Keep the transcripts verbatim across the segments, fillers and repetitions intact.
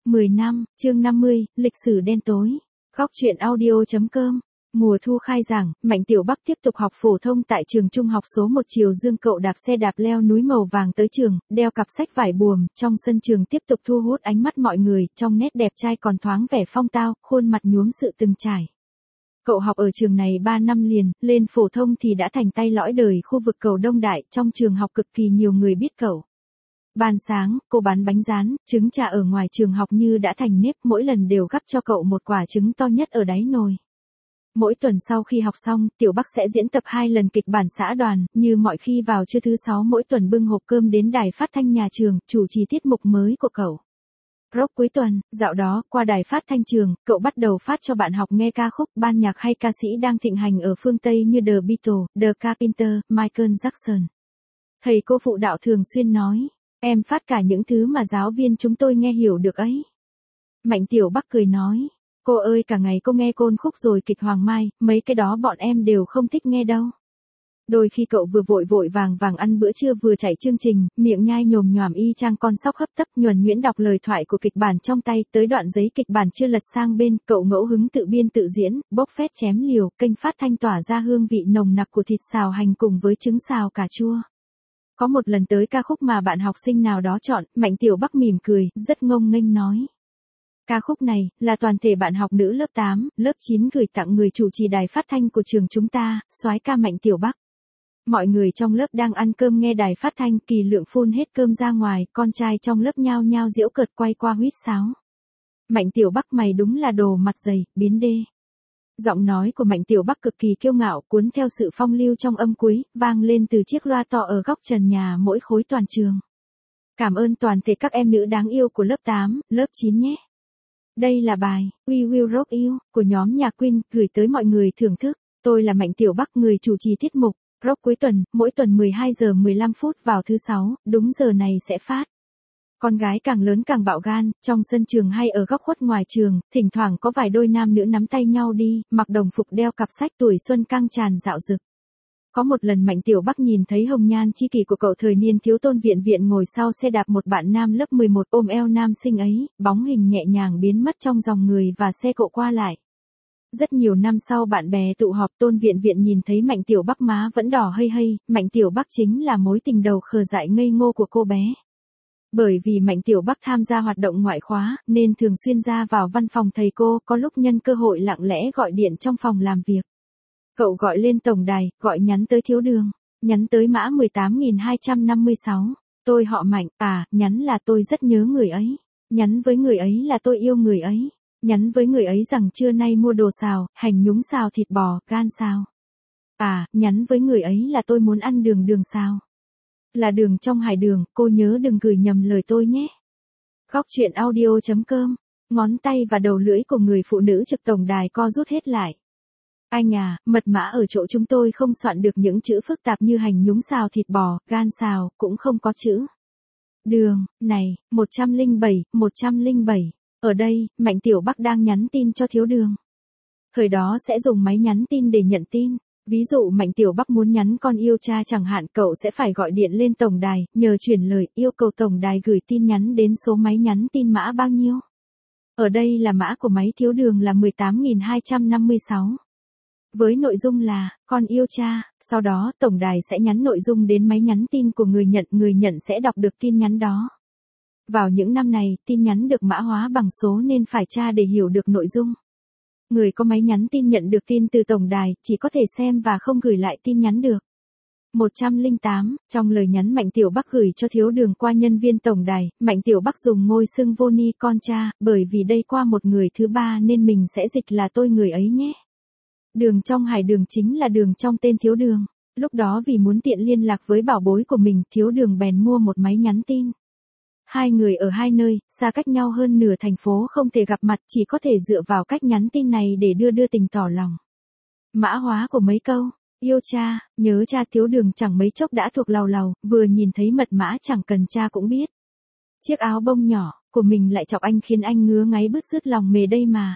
mười năm, chương năm mươi, lịch sử đen tối. Góc truyện audio.com. Mùa thu khai giảng, Mạnh Tiểu Bắc tiếp tục học phổ thông tại trường trung học số một Triều Dương. Cậu đạp xe đạp leo núi màu vàng tới trường, đeo cặp sách vải buồm, trong sân trường tiếp tục thu hút ánh mắt mọi người, trong nét đẹp trai còn thoáng vẻ phong tao, khuôn mặt nhuốm sự từng trải. Cậu học ở trường này ba năm liền, lên phổ thông thì đã thành tay lõi đời khu vực Cầu Đông Đại, trong trường học cực kỳ nhiều người biết cậu. Ban sáng, cô bán bánh rán, trứng trà ở ngoài trường học như đã thành nếp, mỗi lần đều gắp cho cậu một quả trứng to nhất ở đáy nồi. Mỗi tuần sau khi học xong, Tiểu Bắc sẽ diễn tập hai lần kịch bản xã đoàn, như mọi khi vào trưa thứ sáu mỗi tuần bưng hộp cơm đến đài phát thanh nhà trường, chủ trì tiết mục mới của cậu. Rock cuối tuần, dạo đó, qua đài phát thanh trường, cậu bắt đầu phát cho bạn học nghe ca khúc, ban nhạc hay ca sĩ đang thịnh hành ở phương Tây như The Beatles, The Carpenters, Michael Jackson. Thầy cô phụ đạo thường xuyên nói, em phát cả những thứ mà giáo viên chúng tôi nghe hiểu được ấy. Mạnh Tiểu Bắc cười nói, cô ơi cả ngày cô nghe Côn Khúc rồi kịch Hoàng Mai, mấy cái đó bọn em đều không thích nghe đâu. Đôi khi cậu vừa vội vội vàng vàng ăn bữa trưa vừa chạy chương trình, miệng nhai nhồm nhoàm y chang con sóc hấp tấp, nhuần nhuyễn đọc lời thoại của kịch bản trong tay, tới đoạn giấy kịch bản chưa lật sang bên, cậu ngẫu hứng tự biên tự diễn, bốc phét chém liều, kênh phát thanh tỏa ra hương vị nồng nặc của thịt xào hành cùng với trứng xào cà chua. Có một lần tới ca khúc mà bạn học sinh nào đó chọn, Mạnh Tiểu Bắc mỉm cười, rất ngông nghênh nói. Ca khúc này, là toàn thể bạn học nữ lớp tám, lớp chín gửi tặng người chủ trì đài phát thanh của trường chúng ta, soái ca Mạnh Tiểu Bắc. Mọi người trong lớp đang ăn cơm nghe đài phát thanh, Kỳ Lượng phun hết cơm ra ngoài, con trai trong lớp nhao nhao giễu cợt quay qua huýt sáo. Mạnh Tiểu Bắc mày đúng là đồ mặt dày, biến đê. Giọng nói của Mạnh Tiểu Bắc cực kỳ kiêu ngạo, cuốn theo sự phong lưu trong âm cuối, vang lên từ chiếc loa to ở góc trần nhà mỗi khối toàn trường. Cảm ơn toàn thể các em nữ đáng yêu của lớp tám, lớp chín nhé. Đây là bài We Will Rock You của nhóm nhạc Queen, gửi tới mọi người thưởng thức. Tôi là Mạnh Tiểu Bắc, người chủ trì tiết mục Rock cuối tuần, mỗi tuần mười hai giờ mười lăm phút vào thứ sáu, đúng giờ này sẽ phát. Con gái càng lớn càng bạo gan, trong sân trường hay ở góc khuất ngoài trường, thỉnh thoảng có vài đôi nam nữ nắm tay nhau đi, mặc đồng phục đeo cặp sách, tuổi xuân căng tràn dạo dực. Có một lần Mạnh Tiểu Bắc nhìn thấy hồng nhan chi kỷ của cậu thời niên thiếu Tôn Viện Viện ngồi sau xe đạp một bạn nam lớp mười một ôm eo nam sinh ấy, bóng hình nhẹ nhàng biến mất trong dòng người và xe cộ qua lại. Rất nhiều năm sau bạn bè tụ họp, Tôn Viện Viện nhìn thấy Mạnh Tiểu Bắc má vẫn đỏ hây hây, Mạnh Tiểu Bắc chính là mối tình đầu khờ dại ngây ngô của cô bé. Bởi vì Mạnh Tiểu Bắc tham gia hoạt động ngoại khóa, nên thường xuyên ra vào văn phòng thầy cô, có lúc nhân cơ hội lặng lẽ gọi điện trong phòng làm việc. Cậu gọi lên tổng đài, gọi nhắn tới thiếu đường, nhắn tới mã mười tám nghìn hai trăm năm mươi sáu, tôi họ Mạnh, à, nhắn là tôi rất nhớ người ấy, nhắn với người ấy là tôi yêu người ấy, nhắn với người ấy rằng trưa nay mua đồ xào, hành nhúng xào thịt bò, gan xào. À, nhắn với người ấy là tôi muốn ăn đường đường xào. Là đường trong hải đường, cô nhớ đừng gửi nhầm lời tôi nhé. Góc truyện audio.com, ngón tay và đầu lưỡi của người phụ nữ trực tổng đài co rút hết lại. Anh à, mật mã ở chỗ chúng tôi không soạn được những chữ phức tạp như hành nhúng xào thịt bò, gan xào, cũng không có chữ đường, này, một trăm lẻ bảy, một trăm lẻ bảy. Ở đây, Mạnh Tiểu Bắc đang nhắn tin cho thiếu đường. Thời đó sẽ dùng máy nhắn tin để nhận tin. Ví dụ Mạnh Tiểu Bắc muốn nhắn con yêu cha chẳng hạn, cậu sẽ phải gọi điện lên tổng đài, nhờ chuyển lời, yêu cầu tổng đài gửi tin nhắn đến số máy nhắn tin mã bao nhiêu. Ở đây là mã của máy thiếu đường là mười tám nghìn hai trăm năm mươi sáu. Với nội dung là, con yêu cha, sau đó tổng đài sẽ nhắn nội dung đến máy nhắn tin của người nhận, người nhận sẽ đọc được tin nhắn đó. Vào những năm này, tin nhắn được mã hóa bằng số nên phải tra để hiểu được nội dung. Người có máy nhắn tin nhận được tin từ tổng đài, chỉ có thể xem và không gửi lại tin nhắn được. một trăm lẻ tám, trong lời nhắn Mạnh Tiểu Bắc gửi cho thiếu đường qua nhân viên tổng đài, Mạnh Tiểu Bắc dùng ngôi xưng vô ni con cha, bởi vì đây qua một người thứ ba nên mình sẽ dịch là tôi người ấy nhé. Đường trong hải đường chính là đường trong tên thiếu đường. Lúc đó vì muốn tiện liên lạc với bảo bối của mình, thiếu đường bèn mua một máy nhắn tin. Hai người ở hai nơi, xa cách nhau hơn nửa thành phố không thể gặp mặt, chỉ có thể dựa vào cách nhắn tin này để đưa đưa tình tỏ lòng. Mã hóa của mấy câu, yêu cha, nhớ cha, thiếu đường chẳng mấy chốc đã thuộc lầu lầu, vừa nhìn thấy mật mã chẳng cần cha cũng biết. Chiếc áo bông nhỏ của mình lại chọc anh khiến anh ngứa ngáy bứt rứt lòng mề đây mà.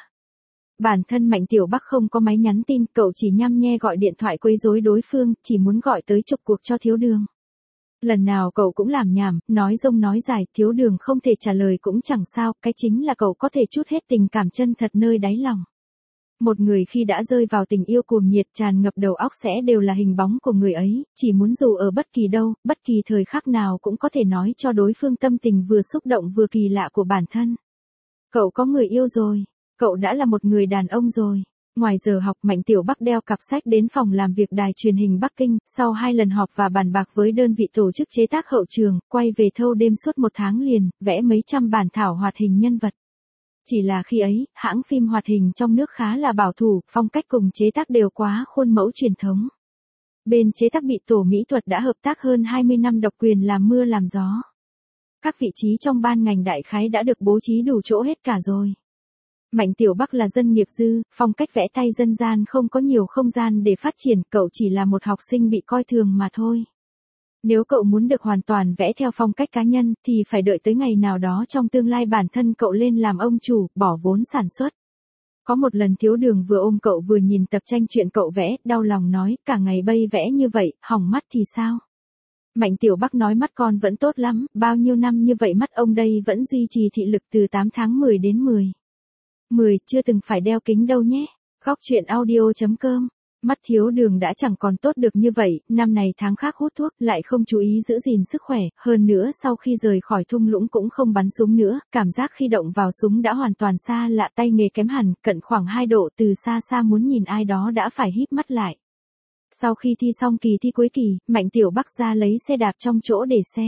Bản thân Mạnh Tiểu Bắc không có máy nhắn tin, cậu chỉ nhăm nhe gọi điện thoại quấy rối đối phương, chỉ muốn gọi tới chục cuộc cho thiếu đường. Lần nào cậu cũng làm nhảm, nói dông nói dài, Thiếu Đường không thể trả lời cũng chẳng sao, cái chính là cậu có thể trút hết tình cảm chân thật nơi đáy lòng. Một người khi đã rơi vào tình yêu cuồng nhiệt tràn ngập đầu óc sẽ đều là hình bóng của người ấy, chỉ muốn dù ở bất kỳ đâu, bất kỳ thời khắc nào cũng có thể nói cho đối phương tâm tình vừa xúc động vừa kỳ lạ của bản thân. Cậu có người yêu rồi, cậu đã là một người đàn ông rồi. Ngoài giờ học, Mạnh Tiểu Bắc đeo cặp sách đến phòng làm việc đài truyền hình Bắc Kinh, sau hai lần họp và bàn bạc với đơn vị tổ chức chế tác hậu trường, quay về thâu đêm suốt một tháng liền, vẽ mấy trăm bản thảo hoạt hình nhân vật. Chỉ là khi ấy, hãng phim hoạt hình trong nước khá là bảo thủ, phong cách cùng chế tác đều quá khuôn mẫu truyền thống. Bên chế tác bị tổ mỹ thuật đã hợp tác hơn hai mươi năm độc quyền làm mưa làm gió. Các vị trí trong ban ngành đại khái đã được bố trí đủ chỗ hết cả rồi. Mạnh Tiểu Bắc là dân nghiệp dư, phong cách vẽ tay dân gian không có nhiều không gian để phát triển, cậu chỉ là một học sinh bị coi thường mà thôi. Nếu cậu muốn được hoàn toàn vẽ theo phong cách cá nhân, thì phải đợi tới ngày nào đó trong tương lai bản thân cậu lên làm ông chủ, bỏ vốn sản xuất. Có một lần Thiếu Đường vừa ôm cậu vừa nhìn tập tranh chuyện cậu vẽ, đau lòng nói, cả ngày bây vẽ như vậy, hỏng mắt thì sao? Mạnh Tiểu Bắc nói mắt con vẫn tốt lắm, bao nhiêu năm như vậy mắt ông đây vẫn duy trì thị lực từ tám tháng mười đến mười. mười, chưa từng phải đeo kính đâu nhé. Góc chuyện audio chấm com. Mắt Thiếu Đường đã chẳng còn tốt được như vậy, năm này tháng khác hút thuốc, lại không chú ý giữ gìn sức khỏe, hơn nữa sau khi rời khỏi thung lũng cũng không bắn súng nữa, cảm giác khi động vào súng đã hoàn toàn xa lạ, tay nghề kém hẳn, cận khoảng hai độ, từ xa xa muốn nhìn ai đó đã phải híp mắt lại. Sau khi thi xong kỳ thi cuối kỳ, Mạnh Tiểu Bắc ra lấy xe đạp trong chỗ để xe.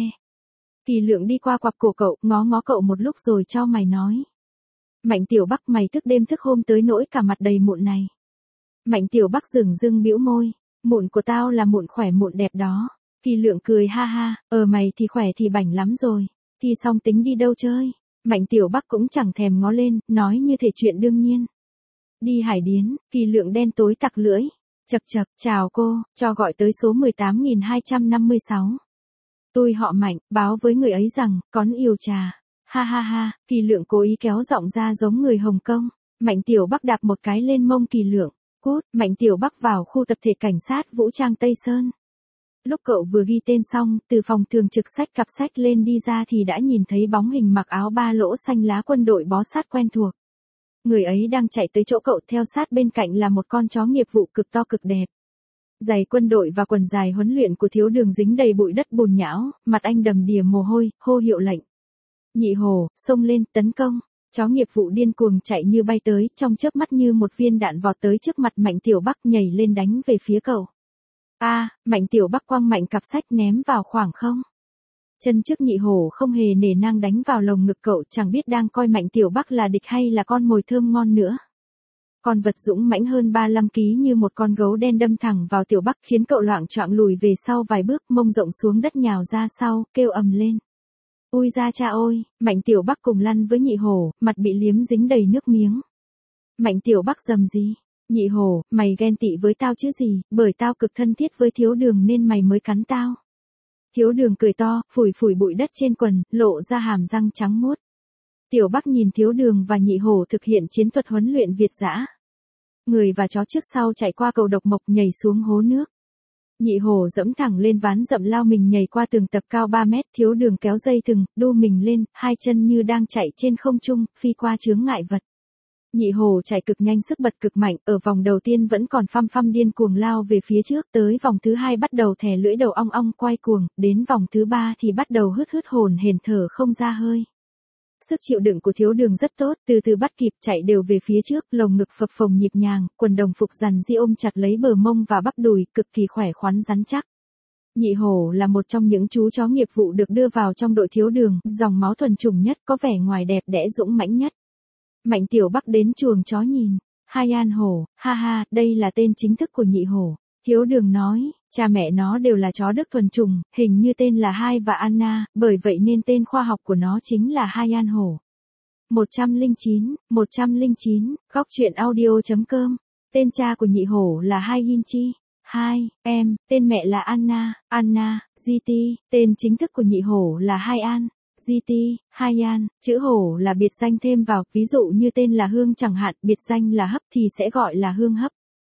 Kỳ Lượng đi qua quặp cổ cậu, ngó ngó cậu một lúc rồi chau mày nói. Mạnh Tiểu Bắc, mày thức đêm thức hôm tới nỗi cả mặt đầy mụn này. Mạnh Tiểu Bắc dửng dưng bĩu môi, mụn của tao là mụn khỏe mụn đẹp đó. Kỳ Lượng cười ha ha, ờ mày thì khỏe thì bảnh lắm rồi, thi xong tính đi đâu chơi. Mạnh Tiểu Bắc cũng chẳng thèm ngó lên, nói như thể chuyện đương nhiên. Đi Hải Điến. Kỳ Lượng đen tối tặc lưỡi. Chậc chậc, chào cô, cho gọi tới số mười tám nghìn hai trăm năm mươi sáu. Tôi họ Mạnh, báo với người ấy rằng, con yêu trà. Ha ha ha, Kỳ Lượng cố ý kéo giọng ra giống người Hồng Kông. Mạnh Tiểu Bắc đạp một cái lên mông Kỳ Lượng. Cút, Mạnh Tiểu Bắc vào khu tập thể cảnh sát vũ trang Tây Sơn. Lúc cậu vừa ghi tên xong, từ phòng thường trực xách cặp sách lên đi ra thì đã nhìn thấy bóng hình mặc áo ba lỗ xanh lá quân đội bó sát quen thuộc. Người ấy đang chạy tới chỗ cậu, theo sát bên cạnh là một con chó nghiệp vụ cực to cực đẹp. Giày quân đội và quần dài huấn luyện của Thiếu Đường dính đầy bụi đất bùn nhão, mặt anh đầm đìa mồ hôi, hô hiệu lệnh. Nhị Hồ, xông lên, tấn công. Chó nghiệp vụ điên cuồng chạy như bay tới, trong chớp mắt như một viên đạn vọt tới trước mặt Mạnh Tiểu Bắc nhảy lên đánh về phía cậu. A, à, Mạnh Tiểu Bắc quăng mạnh cặp sách ném vào khoảng không. Chân trước Nhị Hổ không hề nể nang đánh vào lồng ngực cậu, chẳng biết đang coi Mạnh Tiểu Bắc là địch hay là con mồi thơm ngon nữa. Con vật dũng mãnh hơn ba mươi lăm ki lô gam như một con gấu đen đâm thẳng vào Tiểu Bắc khiến cậu loạng choạng lùi về sau vài bước, mông rộng xuống đất nhào ra sau, kêu ầm lên. Ui ra cha ôi, Mạnh Tiểu Bắc cùng lăn với Nhị Hổ, mặt bị liếm dính đầy nước miếng. Mạnh Tiểu Bắc rầm gì? Nhị Hổ, mày ghen tị với tao chứ gì, bởi tao cực thân thiết với Thiếu Đường nên mày mới cắn tao. Thiếu Đường cười to, phủi phủi bụi đất trên quần, lộ ra hàm răng trắng muốt. Tiểu Bắc nhìn Thiếu Đường và Nhị Hổ thực hiện chiến thuật huấn luyện Việt dã. Người và chó trước sau chạy qua cầu độc mộc nhảy xuống hố nước. Nhị Hổ dẫm thẳng lên ván dậm lao mình nhảy qua tường tập cao ba mét, Thiếu Đường kéo dây thừng, đu mình lên, hai chân như đang chạy trên không trung, phi qua chướng ngại vật. Nhị Hổ chạy cực nhanh sức bật cực mạnh, ở vòng đầu tiên vẫn còn phăm phăm điên cuồng lao về phía trước, tới vòng thứ hai bắt đầu thè lưỡi đầu ong ong quay cuồng, đến vòng thứ ba thì bắt đầu hứt hứt hồn hển thở không ra hơi. Sức chịu đựng của Thiếu Đường rất tốt, từ từ bắt kịp chạy đều về phía trước, lồng ngực phập phồng nhịp nhàng, quần đồng phục rằn ri ôm chặt lấy bờ mông và bắp đùi, cực kỳ khỏe khoắn rắn chắc. Nhị Hổ là một trong những chú chó nghiệp vụ được đưa vào trong đội Thiếu Đường, dòng máu thuần chủng nhất, có vẻ ngoài đẹp đẽ dũng mãnh nhất. Mạnh Tiểu Bắc đến chuồng chó nhìn. Hai An Hổ, ha ha, đây là tên chính thức của Nhị Hổ. Thiếu Đường nói, cha mẹ nó đều là chó Đức thuần chủng, hình như tên là Hai và Anna, bởi vậy nên tên khoa học của nó chính là Hai An Hổ. một trăm lẻ chín, một trăm lẻ chín, góc chuyện audio chấm com. Tên cha của Nhị Hổ là Hai Yin Chi. Hai, em, tên mẹ là Anna, Anna, giê tê, tên chính thức của Nhị Hổ là Hai An. giê tê, Hai An, chữ Hổ là biệt danh thêm vào, ví dụ như tên là Hương chẳng hạn, biệt danh là Hấp thì sẽ gọi là Hương Hấp.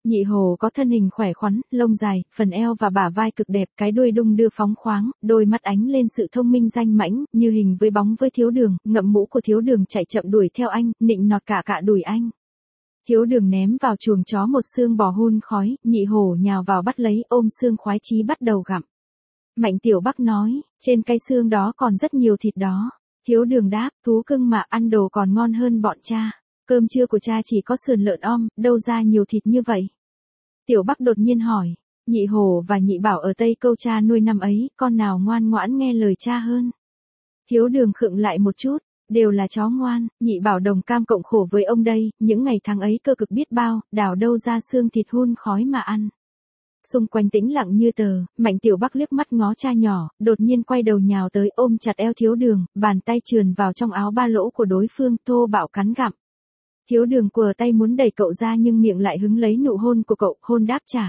Nhị hổ có thân hình khỏe khoắn, lông dài, phần eo và bả vai cực đẹp, cái đuôi đung đưa phóng khoáng, đôi mắt ánh lên sự thông minh danh mãnh, như hình với bóng với Thiếu Đường, ngậm mũ của Thiếu Đường chạy chậm đuổi theo anh, nịnh nọt cả cả đuổi anh. Thiếu Đường ném vào chuồng chó một xương bò hun khói, nhị hổ nhào vào bắt lấy, ôm xương khoái chí bắt đầu gặm. Mạnh Tiểu Bắc nói, trên cái xương đó còn rất nhiều thịt đó. Thiếu Đường đáp, thú cưng mà ăn đồ còn ngon hơn bọn cha. Cơm trưa của cha chỉ có sườn lợn om, đâu ra nhiều thịt như vậy. Tiểu Bắc đột nhiên hỏi, Nhị hổ và Nhị Bảo ở Tây Câu cha nuôi năm ấy, con nào ngoan ngoãn nghe lời cha hơn? Thiếu Đường khựng lại một chút, đều là chó ngoan, Nhị Bảo đồng cam cộng khổ với ông đây, những ngày tháng ấy cơ cực biết bao, đào đâu ra xương thịt hun khói mà ăn. Xung quanh tĩnh lặng như tờ, Mạnh Tiểu Bắc liếc mắt ngó cha nhỏ, đột nhiên quay đầu nhào tới ôm chặt eo Thiếu Đường, bàn tay trườn vào trong áo ba lỗ của đối phương, thô bạo cắn gặm. Thiếu Đường quờ tay muốn đẩy cậu ra nhưng miệng lại hứng lấy nụ hôn của cậu, hôn đáp trả.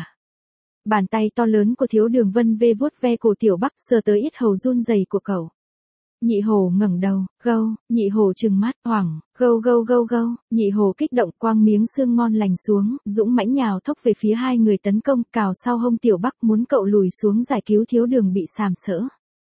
Bàn tay to lớn của Thiếu Đường vân vê vuốt ve cổ Tiểu Bắc, sờ tới yết hầu run rẩy của cậu. Nhị hổ ngẩng đầu, gâu, nhị hổ trừng mắt, hoảng, gâu gâu gâu gâu, nhị hổ kích động quang miếng xương ngon lành xuống, dũng mãnh nhào thốc về phía hai người tấn công, cào sau hông Tiểu Bắc muốn cậu lùi xuống giải cứu Thiếu Đường bị sàm sỡ.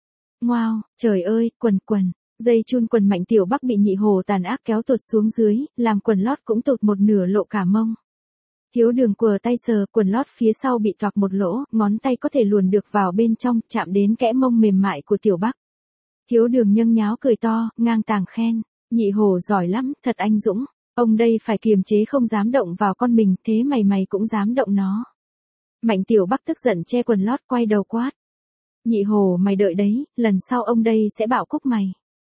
Ngoao, trời ơi, quần quần, dây chun quần Mạnh Tiểu Bắc bị nhị hổ tàn ác kéo tuột xuống dưới, làm quần lót cũng tụt một nửa lộ cả mông. Thiếu Đường quờ tay sờ, quần lót phía sau bị toạc một lỗ, ngón tay có thể luồn được vào bên trong, chạm đến kẽ mông mềm mại của Tiểu Bắc. Thiếu Đường nhâng nháo cười to, ngang tàng khen, nhị hổ giỏi lắm, thật anh dũng, ông đây phải kiềm chế không dám động vào con mình, thế mày mày cũng dám động nó. Mạnh Tiểu Bắc tức giận che quần lót quay đầu quát. Nhị hổ mày đợi đấy, lần sau ông đây sẽ bạo cúc mày.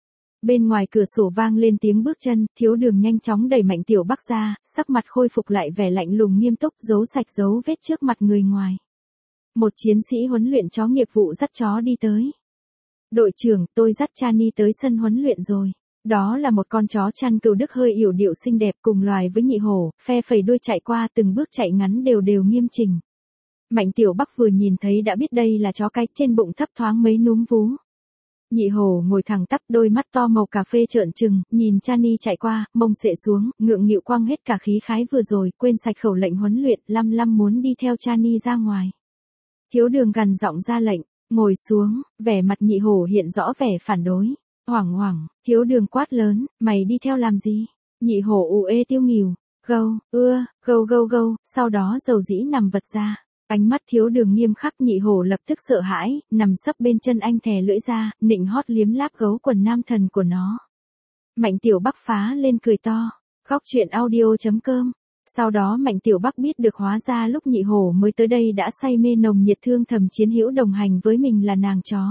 Bên ngoài cửa sổ vang lên tiếng bước chân, Thiếu Đường nhanh chóng đẩy Mạnh Tiểu Bắc ra, sắc mặt khôi phục lại vẻ lạnh lùng nghiêm túc, giấu sạch dấu vết trước mặt người ngoài. Một chiến sĩ huấn luyện chó nghiệp vụ dắt chó đi tới. Đội trưởng, tôi dắt Chani tới sân huấn luyện rồi. Đó là một con chó chăn cừu Đức hơi yểu điệu xinh đẹp cùng loài với nhị hổ, phe phẩy đuôi chạy qua từng bước chạy ngắn đều đều nghiêm chỉnh. Mạnh Tiểu Bắc vừa nhìn thấy đã biết đây là chó cái, trên bụng thấp thoáng mấy núm vú. Nhị hổ ngồi thẳng tắp, đôi mắt to màu cà phê trợn trừng, nhìn Chani chạy qua, mông xệ xuống, ngượng nghịu quăng hết cả khí khái vừa rồi, quên sạch khẩu lệnh huấn luyện, lăm lăm muốn đi theo Chani ra ngoài. Thiếu Đường gằn giọng ra lệnh. Ngồi xuống, vẻ mặt nhị hổ hiện rõ vẻ phản đối. Hoảng hoảng, Thiếu Đường quát lớn, mày đi theo làm gì? Nhị hổ ù ê tiêu nghỉu, gâu, ưa, gâu gâu gâu, sau đó dầu dĩ nằm vật ra. Ánh mắt Thiếu Đường nghiêm khắc, nhị hổ lập tức sợ hãi, nằm sấp bên chân anh thè lưỡi ra, nịnh hót liếm láp gấu quần nam thần của nó. Mạnh Tiểu Bắc phá lên cười to, góc truyện audio chấm com. Sau đó Mạnh Tiểu Bắc biết được hóa ra lúc nhị hổ mới tới đây đã say mê nồng nhiệt thương thầm chiến hữu đồng hành với mình là nàng chó.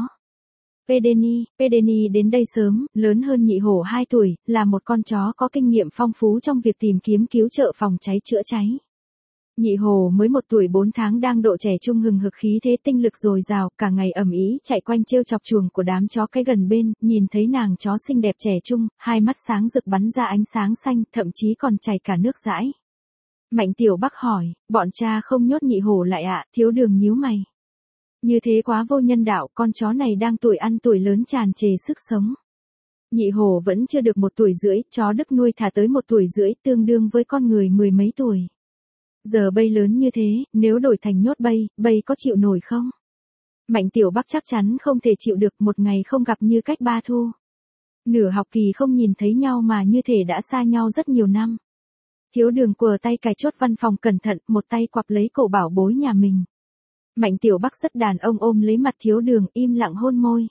Pedeni, Pedeni đến đây sớm, lớn hơn nhị hổ hai tuổi, là một con chó có kinh nghiệm phong phú trong việc tìm kiếm cứu trợ phòng cháy chữa cháy. Nhị hổ mới một tuổi bốn tháng đang độ trẻ trung hừng hực khí thế tinh lực dồi dào, cả ngày ầm ĩ chạy quanh trêu chọc chuồng của đám chó cái gần bên, nhìn thấy nàng chó xinh đẹp trẻ trung, hai mắt sáng rực bắn ra ánh sáng xanh, thậm chí còn chảy cả nước dãi. Mạnh Tiểu Bắc hỏi, bọn cha không nhốt nhị hổ lại ạ? Thiếu Đường nhíu mày. Như thế quá vô nhân đạo, con chó này đang tuổi ăn tuổi lớn tràn trề sức sống. Nhị hổ vẫn chưa được một tuổi rưỡi, chó Đức nuôi thả tới một tuổi rưỡi, tương đương với con người mười mấy tuổi. Giờ Bây lớn như thế, nếu đổi thành nhốt Bây, Bây có chịu nổi không? Mạnh Tiểu Bắc chắc chắn không thể chịu được, một ngày không gặp như cách ba thu. Nửa học kỳ không nhìn thấy nhau mà như thể đã xa nhau rất nhiều năm. Thiếu Đường quờ tay cài chốt văn phòng cẩn thận, một tay quặp lấy cổ bảo bối nhà mình. Mạnh Tiểu Bắc rất đàn ông ôm lấy mặt Thiếu Đường, im lặng hôn môi.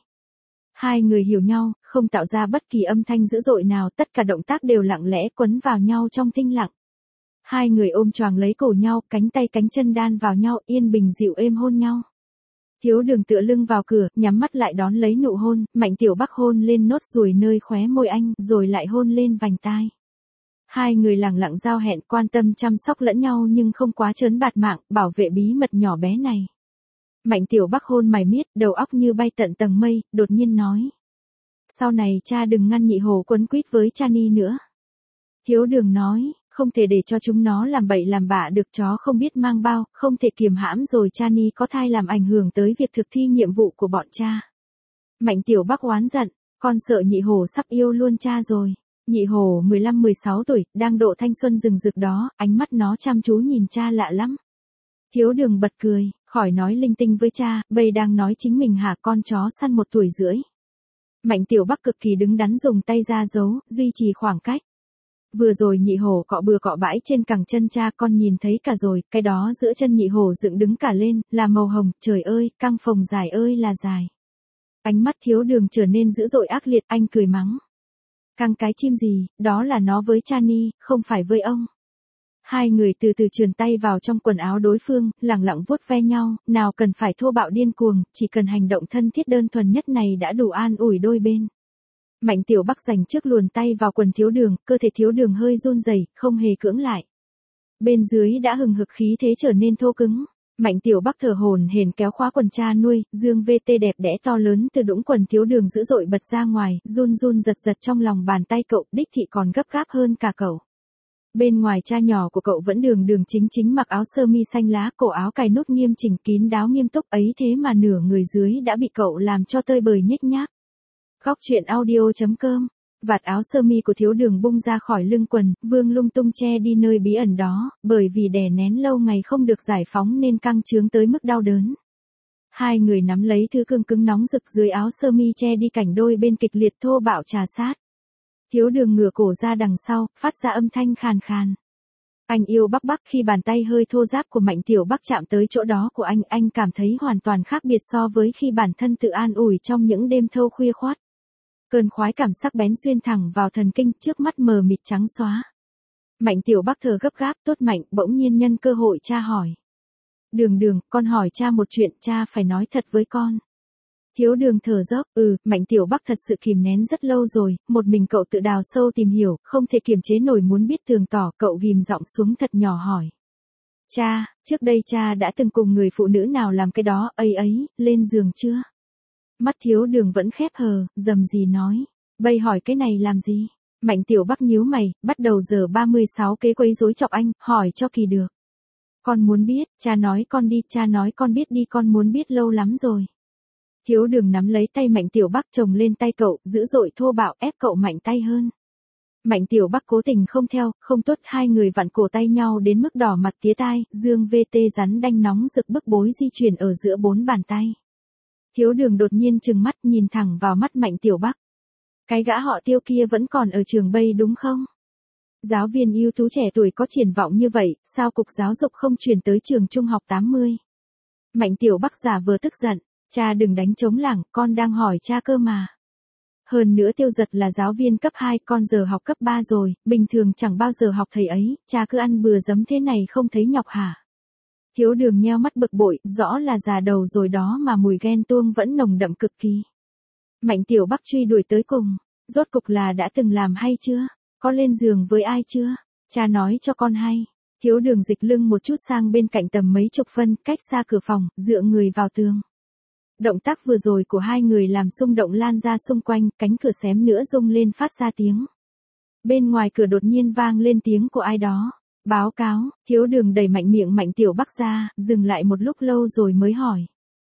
Hai người hiểu nhau, không tạo ra bất kỳ âm thanh dữ dội nào, tất cả động tác đều lặng lẽ quấn vào nhau trong thinh lặng. Hai người ôm choàng lấy cổ nhau, cánh tay cánh chân đan vào nhau, yên bình dịu êm hôn nhau. Thiếu Đường tựa lưng vào cửa, nhắm mắt lại đón lấy nụ hôn, Mạnh Tiểu Bắc hôn lên nốt ruồi nơi khóe môi anh, rồi lại hôn lên vành tai. Hai người lẳng lặng giao hẹn, quan tâm chăm sóc lẫn nhau nhưng không quá trớn bạt mạng, bảo vệ bí mật nhỏ bé này. Mạnh Tiểu Bắc hôn mải miết, đầu óc như bay tận tầng mây, đột nhiên nói. Sau này cha đừng ngăn nhị hổ quấn quýt với Chani nữa. Thiếu Đường nói, không thể để cho chúng nó làm bậy làm bạ được, chó không biết mang bao, không thể kiềm hãm rồi Chani có thai làm ảnh hưởng tới việc thực thi nhiệm vụ của bọn cha. Mạnh Tiểu Bắc oán giận, con sợ nhị hổ sắp yêu luôn cha rồi. Nhị hổ mười lăm mười sáu tuổi, đang độ thanh xuân rừng rực đó, ánh mắt nó chăm chú nhìn cha lạ lắm. Thiếu đường bật cười, khỏi nói linh tinh với cha, bây đang nói chính mình hả con chó săn một tuổi rưỡi. Mạnh Tiểu Bắc cực kỳ đứng đắn dùng tay ra giấu, duy trì khoảng cách. Vừa rồi nhị hổ cọ bừa cọ bãi trên cẳng chân cha con nhìn thấy cả rồi, cái đó giữa chân nhị hổ dựng đứng cả lên, là màu hồng, trời ơi, căng phồng dài ơi là dài. Ánh mắt thiếu đường trở nên dữ dội ác liệt, anh cười mắng. Căng cái chim gì, đó là nó với Chani, không phải với ông. Hai người từ từ trườn tay vào trong quần áo đối phương, lẳng lặng vuốt ve nhau, nào cần phải thô bạo điên cuồng, chỉ cần hành động thân thiết đơn thuần nhất này đã đủ an ủi đôi bên. Mạnh Tiểu Bắc dành trước luồn tay vào quần thiếu đường, cơ thể thiếu đường hơi run rẩy, không hề cưỡng lại. Bên dưới đã hừng hực khí thế trở nên thô cứng. Mạnh Tiểu Bắc thở hổn hển kéo khóa quần cha nuôi, dương vê tê đẹp đẽ to lớn từ đũng quần thiếu đường dữ dội bật ra ngoài, run run giật giật trong lòng bàn tay cậu, đích thị còn gấp gáp hơn cả cậu. Bên ngoài cha nhỏ của cậu vẫn đường đường chính chính mặc áo sơ mi xanh lá, cổ áo cài nút nghiêm chỉnh kín đáo nghiêm túc ấy thế mà nửa người dưới đã bị cậu làm cho tơi bời nhếch nhác. Góc truyện audio chấm com. Vạt áo sơ mi của thiếu đường bung ra khỏi lưng quần, vương lung tung che đi nơi bí ẩn đó, bởi vì đè nén lâu ngày không được giải phóng nên căng trướng tới mức đau đớn. Hai người nắm lấy thứ cương cứng nóng rực dưới áo sơ mi che đi cảnh đôi bên kịch liệt thô bạo trà sát. Thiếu đường ngửa cổ ra đằng sau, phát ra âm thanh khàn khàn. Anh yêu Bắc Bắc, khi bàn tay hơi thô ráp của Mạnh Tiểu Bắc chạm tới chỗ đó của anh, anh cảm thấy hoàn toàn khác biệt so với khi bản thân tự an ủi trong những đêm thâu khuya khoắt. Cơn khoái cảm sắc bén xuyên thẳng vào thần kinh, trước mắt mờ mịt trắng xóa. Mạnh Tiểu Bắc thở gấp gáp, tốt Mạnh, bỗng nhiên nhân cơ hội cha hỏi. Đường đường, con hỏi cha một chuyện, cha phải nói thật với con. Thiếu đường thở dốc, ừ, Mạnh Tiểu Bắc thật sự kìm nén rất lâu rồi, một mình cậu tự đào sâu tìm hiểu, không thể kiềm chế nổi muốn biết tường tỏ, cậu ghim giọng xuống thật nhỏ hỏi. Cha, trước đây cha đã từng cùng người phụ nữ nào làm cái đó, ấy ấy, lên giường chưa? Mắt thiếu đường vẫn khép hờ, dầm gì nói. Bây hỏi cái này làm gì? Mạnh Tiểu Bắc nhíu mày, bắt đầu giờ ba mươi sáu kế quấy rối chọc anh, hỏi cho kỳ được. Con muốn biết, cha nói con đi, cha nói con biết đi, con muốn biết lâu lắm rồi. Thiếu đường nắm lấy tay Mạnh Tiểu Bắc chồng lên tay cậu, dữ dội thô bạo ép cậu mạnh tay hơn. Mạnh Tiểu Bắc cố tình không theo, không tốt, hai người vặn cổ tay nhau đến mức đỏ mặt tía tai, dương vê tê rắn đanh nóng rực bức bối di chuyển ở giữa bốn bàn tay. Thiếu đường đột nhiên trừng mắt nhìn thẳng vào mắt Mạnh Tiểu Bắc. Cái gã họ Tiêu kia vẫn còn ở trường Bay đúng không? Giáo viên ưu tú trẻ tuổi có triển vọng như vậy, sao cục giáo dục không chuyển tới trường trung học tám mươi? Mạnh Tiểu Bắc giả vờ tức giận, cha đừng đánh trống lảng, con đang hỏi cha cơ mà. Hơn nữa Tiêu Giật là giáo viên cấp hai, con giờ học cấp ba rồi, bình thường chẳng bao giờ học thầy ấy, cha cứ ăn bừa giấm thế này không thấy nhọc hả? Thiếu đường nheo mắt bực bội, rõ là già đầu rồi đó mà mùi ghen tuông vẫn nồng đậm cực kỳ. Mạnh Tiểu Bắc truy đuổi tới cùng, rốt cục là đã từng làm hay chưa? Có lên giường với ai chưa? Cha nói cho con hay. Thiếu đường dịch lưng một chút sang bên cạnh tầm mấy chục phân, cách xa cửa phòng, dựa người vào tường. Động tác vừa rồi của hai người làm xung động lan ra xung quanh, cánh cửa xém nữa rung lên phát ra tiếng. Bên ngoài cửa đột nhiên vang lên tiếng của ai đó. Báo cáo, thiếu đường đẩy mạnh miệng Mạnh Tiểu Bắc ra, dừng lại một lúc lâu rồi mới hỏi.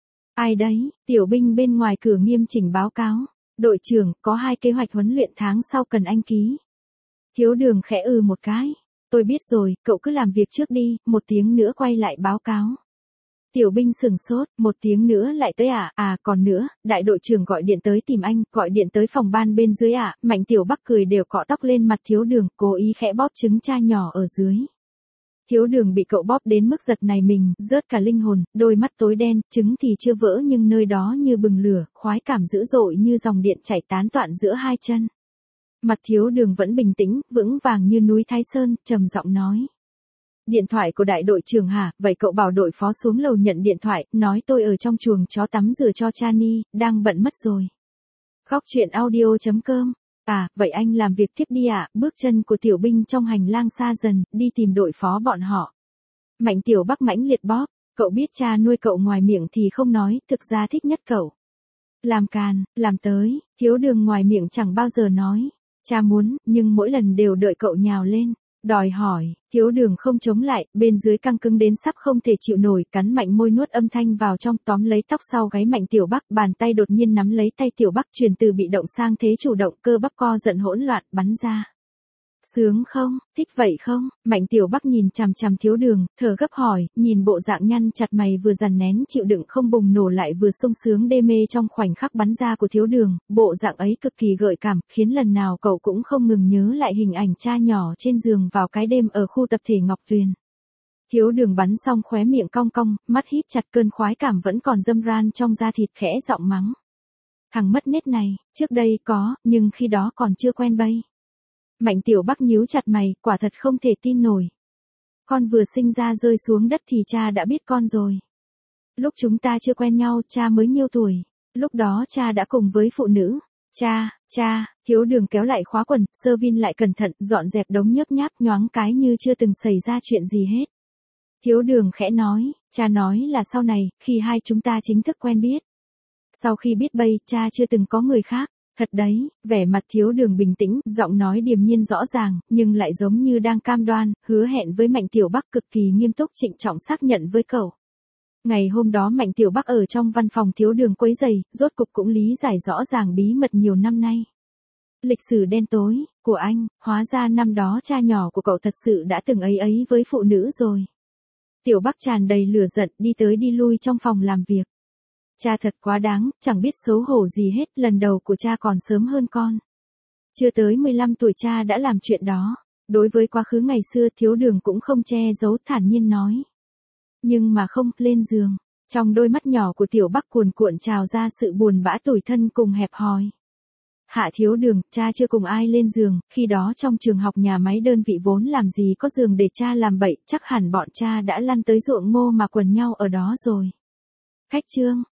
Ai đấy? Tiểu binh bên ngoài cửa nghiêm chỉnh báo cáo. Đội trưởng, có hai kế hoạch huấn luyện tháng sau cần anh ký. Thiếu đường khẽ ừ một cái. Tôi biết rồi, cậu cứ làm việc trước đi, một tiếng nữa quay lại báo cáo. Tiểu binh sừng sốt, một tiếng nữa lại tới à, à còn nữa, đại đội trưởng gọi điện tới tìm anh, gọi điện tới phòng ban bên dưới à, Mạnh Tiểu Bắc cười đều cọ tóc lên mặt thiếu đường, cố ý khẽ bóp trứng cha nhỏ ở dưới. Thiếu đường bị cậu bóp đến mức giật này mình, rớt cả linh hồn, đôi mắt tối đen, trứng thì chưa vỡ nhưng nơi đó như bừng lửa, khoái cảm dữ dội như dòng điện chảy tán toạn giữa hai chân. Mặt thiếu đường vẫn bình tĩnh, vững vàng như núi Thái Sơn, trầm giọng nói. Điện thoại của đại đội trưởng hả, vậy cậu bảo đội phó xuống lầu nhận điện thoại, nói tôi ở trong chuồng chó tắm rửa cho Chani, đang bận mất rồi. Góc truyện audio chấm com. À, vậy anh làm việc tiếp đi ạ, à? Bước chân của tiểu binh trong hành lang xa dần, đi tìm đội phó bọn họ. Mạnh Tiểu Bắc mãnh liệt bóp, cậu biết cha nuôi cậu ngoài miệng thì không nói, thực ra thích nhất cậu. Làm càn, làm tới, thiếu đường ngoài miệng chẳng bao giờ nói. Cha muốn, nhưng mỗi lần đều đợi cậu nhào lên. Đòi hỏi, thiếu đường không chống lại, bên dưới căng cứng đến sắp không thể chịu nổi, cắn mạnh môi nuốt âm thanh vào trong, tóm lấy tóc sau gáy Mạnh Tiểu Bắc, bàn tay đột nhiên nắm lấy tay Tiểu Bắc, chuyển từ bị động sang thế chủ động, cơ bắp co giận hỗn loạn, bắn ra. Sướng không, thích vậy không? Mạnh Tiểu Bắc nhìn chằm chằm Thiếu Đường, thở gấp hỏi, nhìn bộ dạng nhăn chặt mày vừa dằn nén chịu đựng không bùng nổ lại vừa sung sướng đê mê trong khoảnh khắc bắn ra của Thiếu Đường, bộ dạng ấy cực kỳ gợi cảm, khiến lần nào cậu cũng không ngừng nhớ lại hình ảnh cha nhỏ trên giường vào cái đêm ở khu tập thể Ngọc Tuyền. Thiếu Đường bắn xong khóe miệng cong cong, mắt híp chặt, cơn khoái cảm vẫn còn dâm ran trong da thịt, khẽ giọng mắng. Thằng mất nết này, trước đây có, nhưng khi đó còn chưa quen bay. Mạnh Tiểu Bắc nhíu chặt mày, quả thật không thể tin nổi. Con vừa sinh ra rơi xuống đất thì cha đã biết con rồi. Lúc chúng ta chưa quen nhau, cha mới nhiêu tuổi. Lúc đó cha đã cùng với phụ nữ. Cha, cha, Thiếu Đường kéo lại khóa quần, sơ vin lại cẩn thận, dọn dẹp đống nhớp nháp nhoáng cái như chưa từng xảy ra chuyện gì hết. Thiếu Đường khẽ nói, cha nói là sau này, khi hai chúng ta chính thức quen biết. Sau khi biết bay, cha chưa từng có người khác. Thật đấy, vẻ mặt Thiếu Đường bình tĩnh, giọng nói điềm nhiên rõ ràng, nhưng lại giống như đang cam đoan, hứa hẹn với Mạnh Tiểu Bắc cực kỳ nghiêm túc trịnh trọng xác nhận với cậu. Ngày hôm đó Mạnh Tiểu Bắc ở trong văn phòng Thiếu Đường quấy rầy, rốt cục cũng lý giải rõ ràng bí mật nhiều năm nay. Lịch sử đen tối của anh, hóa ra năm đó cha nhỏ của cậu thật sự đã từng ấy ấy với phụ nữ rồi. Tiểu Bắc tràn đầy lửa giận đi tới đi lui trong phòng làm việc. Cha thật quá đáng, chẳng biết xấu hổ gì hết, lần đầu của cha còn sớm hơn con. Chưa tới mười lăm tuổi cha đã làm chuyện đó. Đối với quá khứ ngày xưa Thiếu Đường cũng không che giấu, thản nhiên nói. Nhưng mà không, lên giường. Trong đôi mắt nhỏ của Tiểu Bắc cuồn cuộn trào ra sự buồn bã tủi thân cùng hẹp hòi. Hạ Thiếu Đường, cha chưa cùng ai lên giường, khi đó trong trường học nhà máy đơn vị vốn làm gì có giường để cha làm bậy, chắc hẳn bọn cha đã lăn tới ruộng ngô mà quần nhau ở đó rồi. Khách trương,